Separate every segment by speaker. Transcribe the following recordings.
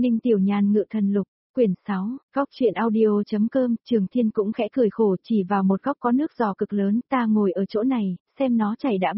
Speaker 1: Ninh Tiểu Nhàn ngự thần lục, quyển 6, góc truyện audio.com, Trường Thiên cũng khẽ cười khổ chỉ vào một góc có nước giò cực lớn, ta ngồi ở chỗ này, xem nó chảy đã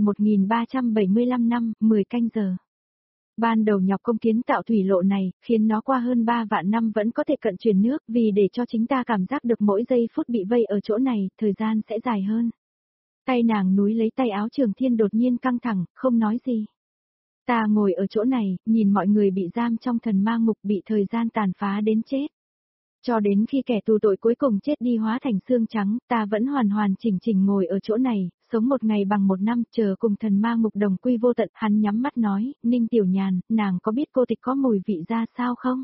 Speaker 1: 3.1375 năm, 10 canh giờ. Ban đầu nhọc công kiến tạo thủy lộ này, khiến nó qua hơn 3 vạn năm vẫn có thể cận chuyển nước, vì để cho chính ta cảm giác được mỗi giây phút bị vây ở chỗ này, thời gian sẽ dài hơn. Tay nàng núi lấy tay áo Trường Thiên đột nhiên căng thẳng, không nói gì. Ta ngồi ở chỗ này, nhìn mọi người bị giam trong thần ma ngục bị thời gian tàn phá đến chết. Cho đến khi kẻ tù tội cuối cùng chết đi hóa thành xương trắng, ta vẫn hoàn hoàn chỉnh chỉnh ngồi ở chỗ này, sống một ngày bằng một năm, chờ cùng thần ma ngục đồng quy vô tận. Hắn nhắm mắt nói, Ninh Tiểu Nhàn, nàng có biết cô tịch có mùi vị ra sao không?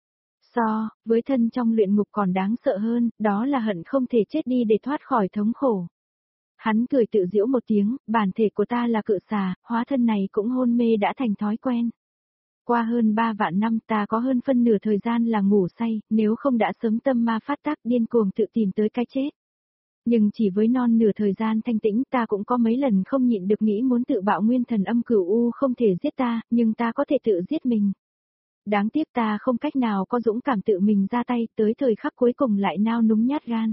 Speaker 1: So, với thân trong luyện ngục còn đáng sợ hơn, đó là hận không thể chết đi để thoát khỏi thống khổ. Hắn cười tự giễu một tiếng, bản thể của ta là cự xà, hóa thân này cũng hôn mê đã thành thói quen. Qua hơn 3 vạn năm ta có hơn phân nửa thời gian là ngủ say, nếu không đã sớm tâm ma phát tác điên cuồng tự tìm tới cái chết. Nhưng chỉ với non nửa thời gian thanh tĩnh ta cũng có mấy lần không nhịn được nghĩ muốn tự bạo nguyên thần âm cửu u không thể giết ta, nhưng ta có thể tự giết mình. Đáng tiếc ta không cách nào có dũng cảm tự mình ra tay, tới thời khắc cuối cùng lại nao núng nhát gan.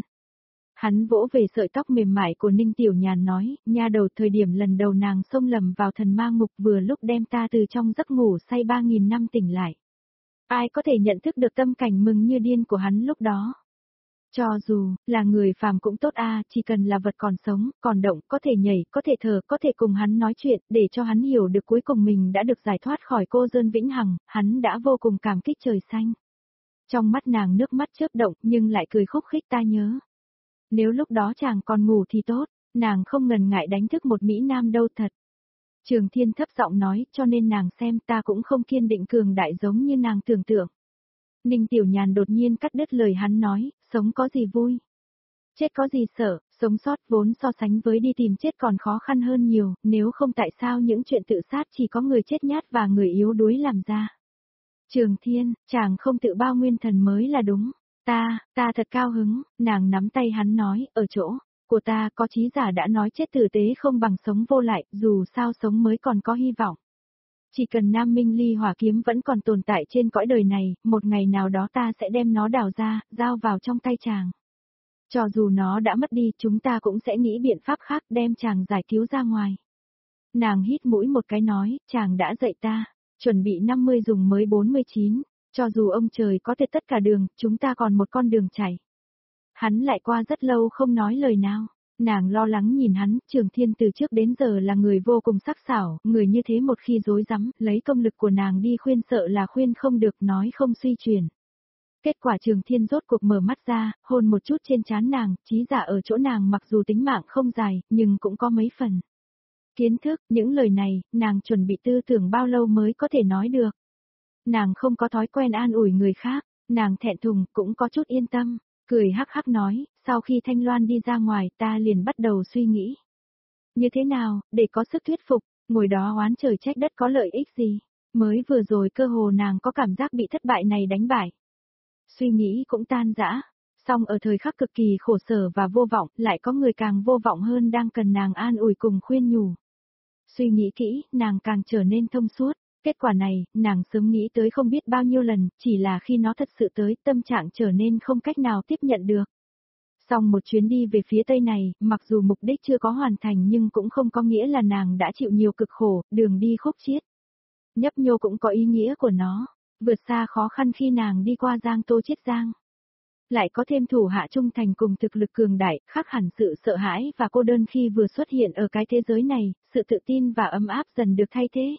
Speaker 1: Hắn vỗ về sợi tóc mềm mại của Ninh Tiểu Nhàn nói, nha đầu thời điểm lần đầu nàng xông lầm vào thần ma ngục vừa lúc đem ta từ trong giấc ngủ say 3.000 năm tỉnh lại. Ai có thể nhận thức được tâm cảnh mừng như điên của hắn lúc đó. Cho dù là người phàm cũng tốt chỉ cần là vật còn sống, còn động, có thể nhảy, có thể thở, có thể cùng hắn nói chuyện, để cho hắn hiểu được cuối cùng mình đã được giải thoát khỏi cô đơn vĩnh hằng, hắn đã vô cùng cảm kích trời xanh. Trong mắt nàng nước mắt chớp động nhưng lại cười khúc khích ta nhớ. Nếu lúc đó chàng còn ngủ thì tốt, nàng không ngần ngại đánh thức một Mỹ Nam đâu thật. Trường Thiên thấp giọng nói, cho nên nàng xem ta cũng không kiên định cường đại giống như nàng tưởng tượng. Ninh Tiểu Nhàn đột nhiên cắt đứt lời hắn nói, sống có gì vui. Chết có gì sợ, sống sót vốn so sánh với đi tìm chết còn khó khăn hơn nhiều, nếu không tại sao những chuyện tự sát chỉ có người chết nhát và người yếu đuối làm ra. Trường Thiên, chàng không tự bao nguyên thần mới là đúng. Ta thật cao hứng, nàng nắm tay hắn nói, ở chỗ của ta có chí giả đã nói chết tử tế không bằng sống vô lại, dù sao sống mới còn có hy vọng. Chỉ cần Nam Minh Ly hỏa kiếm vẫn còn tồn tại trên cõi đời này, một ngày nào đó ta sẽ đem nó đào ra, giao vào trong tay chàng. Cho dù nó đã mất đi, chúng ta cũng sẽ nghĩ biện pháp khác đem chàng giải cứu ra ngoài. Nàng hít mũi một cái nói, chàng đã dạy ta, chuẩn bị 50 dùng mới 49. Cho dù ông trời có tuyệt tất cả đường, chúng ta còn một con đường chạy. Hắn lại qua rất lâu không nói lời nào. Nàng lo lắng nhìn hắn, Trường Thiên từ trước đến giờ là người vô cùng sắc sảo, người như thế một khi dối rắm lấy công lực của nàng đi khuyên sợ là khuyên không được, nói không suy chuyển. Kết quả Trường Thiên rốt cuộc mở mắt ra, hôn một chút trên trán nàng, chí giả ở chỗ nàng mặc dù tính mạng không dài, nhưng cũng có mấy phần. Kiến thức, những lời này, nàng chuẩn bị tư tưởng bao lâu mới có thể nói được. Nàng không có thói quen an ủi người khác, nàng thẹn thùng cũng có chút yên tâm, cười hắc hắc nói, sau khi Thanh Loan đi ra ngoài ta liền bắt đầu suy nghĩ. Như thế nào, để có sức thuyết phục, ngồi đó oán trời trách đất có lợi ích gì, mới vừa rồi cơ hồ nàng có cảm giác bị thất bại này đánh bại. Suy nghĩ cũng tan rã, song ở thời khắc cực kỳ khổ sở và vô vọng, lại có người càng vô vọng hơn đang cần nàng an ủi cùng khuyên nhủ. Suy nghĩ kỹ, nàng càng trở nên thông suốt. Kết quả này, nàng sớm nghĩ tới không biết bao nhiêu lần, chỉ là khi nó thật sự tới, tâm trạng trở nên không cách nào tiếp nhận được. Xong một chuyến đi về phía tây này, mặc dù mục đích chưa có hoàn thành nhưng cũng không có nghĩa là nàng đã chịu nhiều cực khổ, đường đi khúc chiết. Nhấp nhô cũng có ý nghĩa của nó, vượt xa khó khăn khi nàng đi qua Giang Tô Chiết Giang. Lại có thêm thủ hạ trung thành cùng thực lực cường đại, khác hẳn sự sợ hãi và cô đơn khi vừa xuất hiện ở cái thế giới này, sự tự tin và ấm áp dần được thay thế.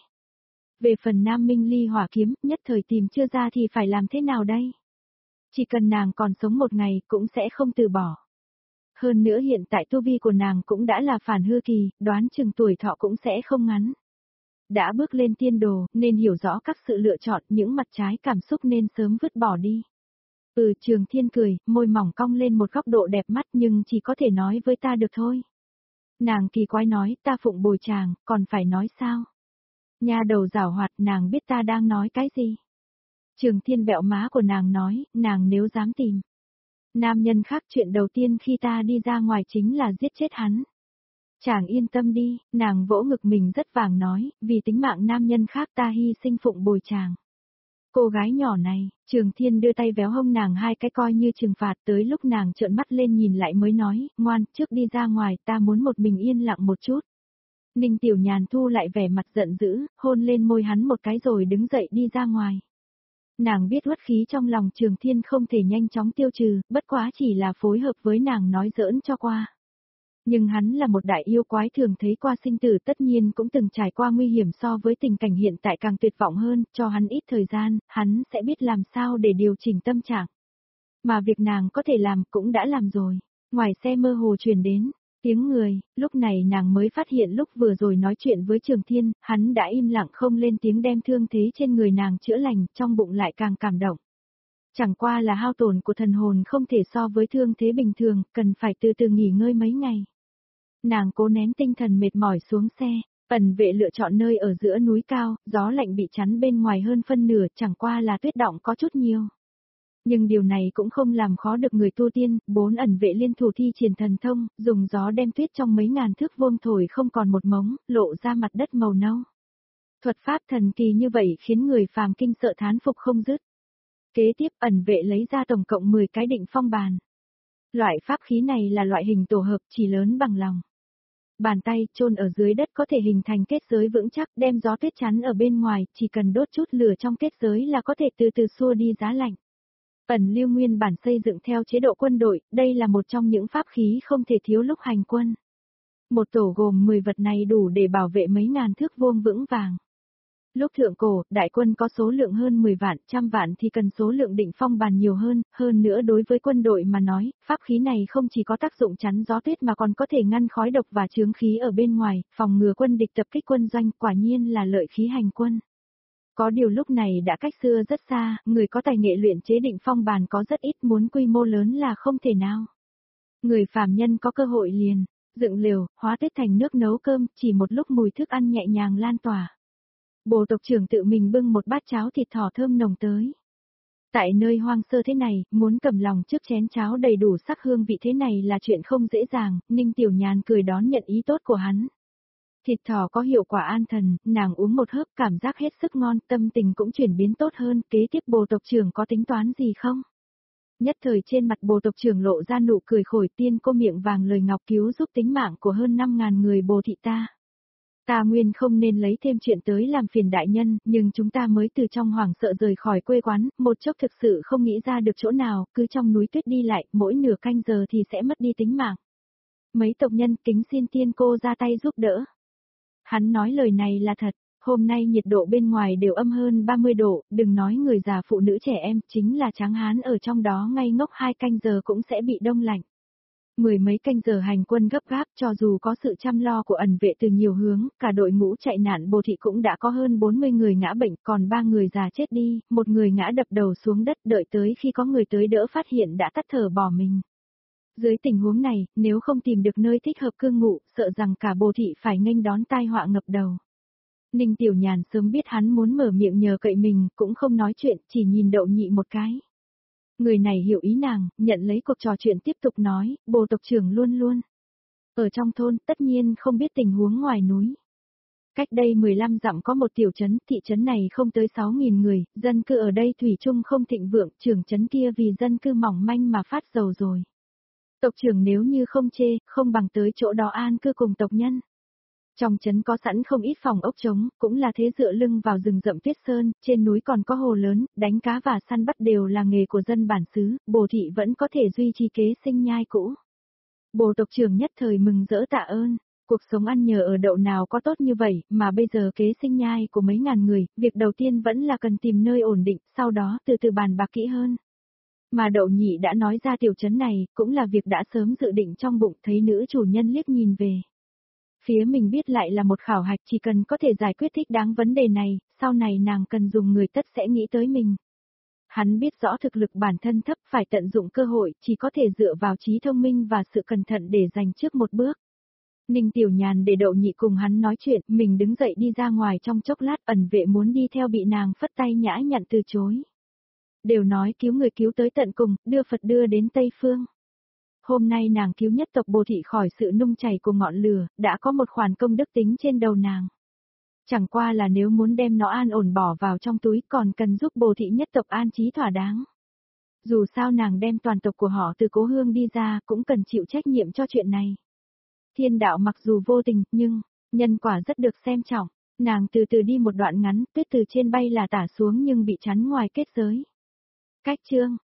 Speaker 1: Về phần Nam Minh Ly hỏa kiếm, nhất thời tìm chưa ra thì phải làm thế nào đây? Chỉ cần nàng còn sống một ngày cũng sẽ không từ bỏ. Hơn nữa hiện tại tu vi của nàng cũng đã là phản hư kỳ, đoán chừng tuổi thọ cũng sẽ không ngắn. Đã bước lên tiên đồ, nên hiểu rõ các sự lựa chọn, những mặt trái cảm xúc nên sớm vứt bỏ đi. Trường Thiên cười, môi mỏng cong lên một góc độ đẹp mắt nhưng chỉ có thể nói với ta được thôi. Nàng kỳ quái nói, ta phụng bồi chàng, còn phải nói sao? Nha đầu giảo hoạt, nàng biết ta đang nói cái gì? Trường Thiên bẹo má của nàng nói, nàng nếu dám tìm nam nhân khác, chuyện đầu tiên khi ta đi ra ngoài chính là giết chết hắn. Chàng yên tâm đi, nàng vỗ ngực mình rất vàng nói, vì tính mạng nam nhân khác ta hy sinh phụng bồi chàng. Cô gái nhỏ này, Trường Thiên đưa tay véo hông nàng hai cái coi như trừng phạt, tới lúc nàng trợn mắt lên nhìn lại mới nói, ngoan, trước đi ra ngoài, ta muốn một mình yên lặng một chút. Ninh Tiểu Nhàn thu lại vẻ mặt giận dữ, hôn lên môi hắn một cái rồi đứng dậy đi ra ngoài. Nàng biết uất khí trong lòng Trường Thiên không thể nhanh chóng tiêu trừ, bất quá chỉ là phối hợp với nàng nói giỡn cho qua. Nhưng hắn là một đại yêu quái thường thấy qua sinh tử, tất nhiên cũng từng trải qua nguy hiểm, so với tình cảnh hiện tại càng tuyệt vọng hơn, cho hắn ít thời gian, hắn sẽ biết làm sao để điều chỉnh tâm trạng. Mà việc nàng có thể làm cũng đã làm rồi. Ngoài xe mơ hồ truyền đến tiếng người, lúc này nàng mới phát hiện lúc vừa rồi nói chuyện với Trường Thiên, hắn đã im lặng không lên tiếng đem thương thế trên người nàng chữa lành, trong bụng lại càng cảm động. Chẳng qua là hao tổn của thần hồn không thể so với thương thế bình thường, cần phải từ từ nghỉ ngơi mấy ngày. Nàng cố nén tinh thần mệt mỏi xuống xe, ẩn vệ lựa chọn nơi ở giữa núi cao, gió lạnh bị chắn bên ngoài hơn phân nửa, chẳng qua là tuyết đọng có chút nhiều. Nhưng điều này cũng không làm khó được người tu tiên, 4 ẩn vệ liên thủ thi triển thần thông, dùng gió đem tuyết trong mấy ngàn thước vuông thổi không còn một mống, lộ ra mặt đất màu nâu. Thuật pháp thần kỳ như vậy khiến người phàm kinh sợ thán phục không dứt. Kế tiếp ẩn vệ lấy ra tổng cộng 10 cái định phong bàn. Loại pháp khí này là loại hình tổ hợp chỉ lớn bằng lòng. Bàn tay chôn ở dưới đất có thể hình thành kết giới vững chắc, đem gió tuyết chắn ở bên ngoài, chỉ cần đốt chút lửa trong kết giới là có thể từ từ xua đi giá lạnh. Ẩn lưu nguyên bản xây dựng theo chế độ quân đội, đây là một trong những pháp khí không thể thiếu lúc hành quân. Một tổ gồm 10 vật này đủ để bảo vệ mấy ngàn thước vuông vững vàng. Lúc thượng cổ, đại quân có số lượng hơn 10 vạn, trăm vạn thì cần số lượng định phong bàn nhiều hơn nữa đối với quân đội mà nói, pháp khí này không chỉ có tác dụng chắn gió tuyết mà còn có thể ngăn khói độc và chướng khí ở bên ngoài, phòng ngừa quân địch tập kích quân doanh, quả nhiên là lợi khí hành quân. Có điều lúc này đã cách xưa rất xa, người có tài nghệ luyện chế định phong bàn có rất ít, muốn quy mô lớn là không thể nào. Người phàm nhân có cơ hội liền, dựng lều, hóa tuyết thành nước nấu cơm, chỉ một lúc mùi thức ăn nhẹ nhàng lan tỏa. Bồ tộc trưởng tự mình bưng một bát cháo thịt thỏ thơm nồng tới. Tại nơi hoang sơ thế này, muốn cầm lòng trước chén cháo đầy đủ sắc hương vị thế này là chuyện không dễ dàng, Ninh Tiểu Nhàn cười đón nhận ý tốt của hắn. Thịt thỏ có hiệu quả an thần, nàng uống một hớp cảm giác hết sức ngon, tâm tình cũng chuyển biến tốt hơn, kế tiếp bồ tộc trưởng có tính toán gì không? Nhất thời trên mặt bồ tộc trưởng lộ ra nụ cười khổi, tiên cô miệng vàng lời ngọc cứu giúp tính mạng của hơn 5.000 người bồ thị ta. Ta nguyên không nên lấy thêm chuyện tới làm phiền đại nhân, nhưng chúng ta mới từ trong hoảng sợ rời khỏi quê quán, một chốc thực sự không nghĩ ra được chỗ nào, cứ trong núi tuyết đi lại, mỗi nửa canh giờ thì sẽ mất đi tính mạng. Mấy tộc nhân kính xin tiên cô ra tay giúp đỡ. Hắn nói lời này là thật, hôm nay nhiệt độ bên ngoài đều âm hơn 30 độ, đừng nói người già phụ nữ trẻ em, chính là tráng hán ở trong đó ngây ngốc 2 canh giờ cũng sẽ bị đông lạnh. 10 mấy canh giờ hành quân gấp gáp, cho dù có sự chăm lo của ẩn vệ từ nhiều hướng, cả đội ngũ chạy nạn bồ thị cũng đã có hơn 40 người ngã bệnh, còn 3 người già chết đi, một người ngã đập đầu xuống đất, đợi tới khi có người tới đỡ phát hiện đã tắt thở bỏ mình. Dưới tình huống này, nếu không tìm được nơi thích hợp cư ngụ, sợ rằng cả bồ thị phải nghênh đón tai họa ngập đầu. Ninh Tiểu Nhàn sớm biết hắn muốn mở miệng nhờ cậy mình, cũng không nói chuyện, chỉ nhìn Đậu Nhị một cái. Người này hiểu ý nàng, nhận lấy cuộc trò chuyện tiếp tục nói, bồ tộc trưởng luôn luôn. Ở trong thôn, tất nhiên không biết tình huống ngoài núi. Cách đây 15 dặm có một tiểu trấn, thị trấn này không tới 6.000 người, dân cư ở đây thủy chung không thịnh vượng, trưởng trấn kia vì dân cư mỏng manh mà phát dầu rồi. Tộc trưởng nếu như không chê, không bằng tới chỗ đó an cư cùng tộc nhân. Trong trấn có sẵn không ít phòng ốc trống, cũng là thế dựa lưng vào rừng rậm tuyết sơn, trên núi còn có hồ lớn, đánh cá và săn bắt đều là nghề của dân bản xứ, bồ thị vẫn có thể duy trì kế sinh nhai cũ. Bồ tộc trưởng nhất thời mừng rỡ tạ ơn, cuộc sống ăn nhờ ở đậu nào có tốt như vậy, mà bây giờ kế sinh nhai của mấy ngàn người, việc đầu tiên vẫn là cần tìm nơi ổn định, sau đó từ từ bàn bạc kỹ hơn. Mà Đậu Nhị đã nói ra tiểu trấn này, cũng là việc đã sớm dự định trong bụng, thấy nữ chủ nhân liếc nhìn về. Phía mình biết lại là một khảo hạch, chỉ cần có thể giải quyết thích đáng vấn đề này, sau này nàng cần dùng người tất sẽ nghĩ tới mình. Hắn biết rõ thực lực bản thân thấp, phải tận dụng cơ hội, chỉ có thể dựa vào trí thông minh và sự cẩn thận để giành trước một bước. Ninh Tiểu Nhàn để Đậu Nhị cùng hắn nói chuyện, mình đứng dậy đi ra ngoài trong chốc lát, ẩn vệ muốn đi theo bị nàng phất tay nhã nhặn từ chối. Đều nói cứu người cứu tới tận cùng, đưa Phật đưa đến Tây Phương. Hôm nay nàng cứu nhất tộc bồ thị khỏi sự nung chảy của ngọn lửa, đã có một khoản công đức tính trên đầu nàng. Chẳng qua là nếu muốn đem nó an ổn bỏ vào trong túi còn cần giúp bồ thị nhất tộc an trí thỏa đáng. Dù sao nàng đem toàn tộc của họ từ Cố Hương đi ra cũng cần chịu trách nhiệm cho chuyện này. Thiên đạo mặc dù vô tình, nhưng, nhân quả rất được xem trọng. Nàng từ từ đi một đoạn ngắn, tuyết từ trên bay là tả xuống nhưng bị chắn ngoài kết giới. Cách chương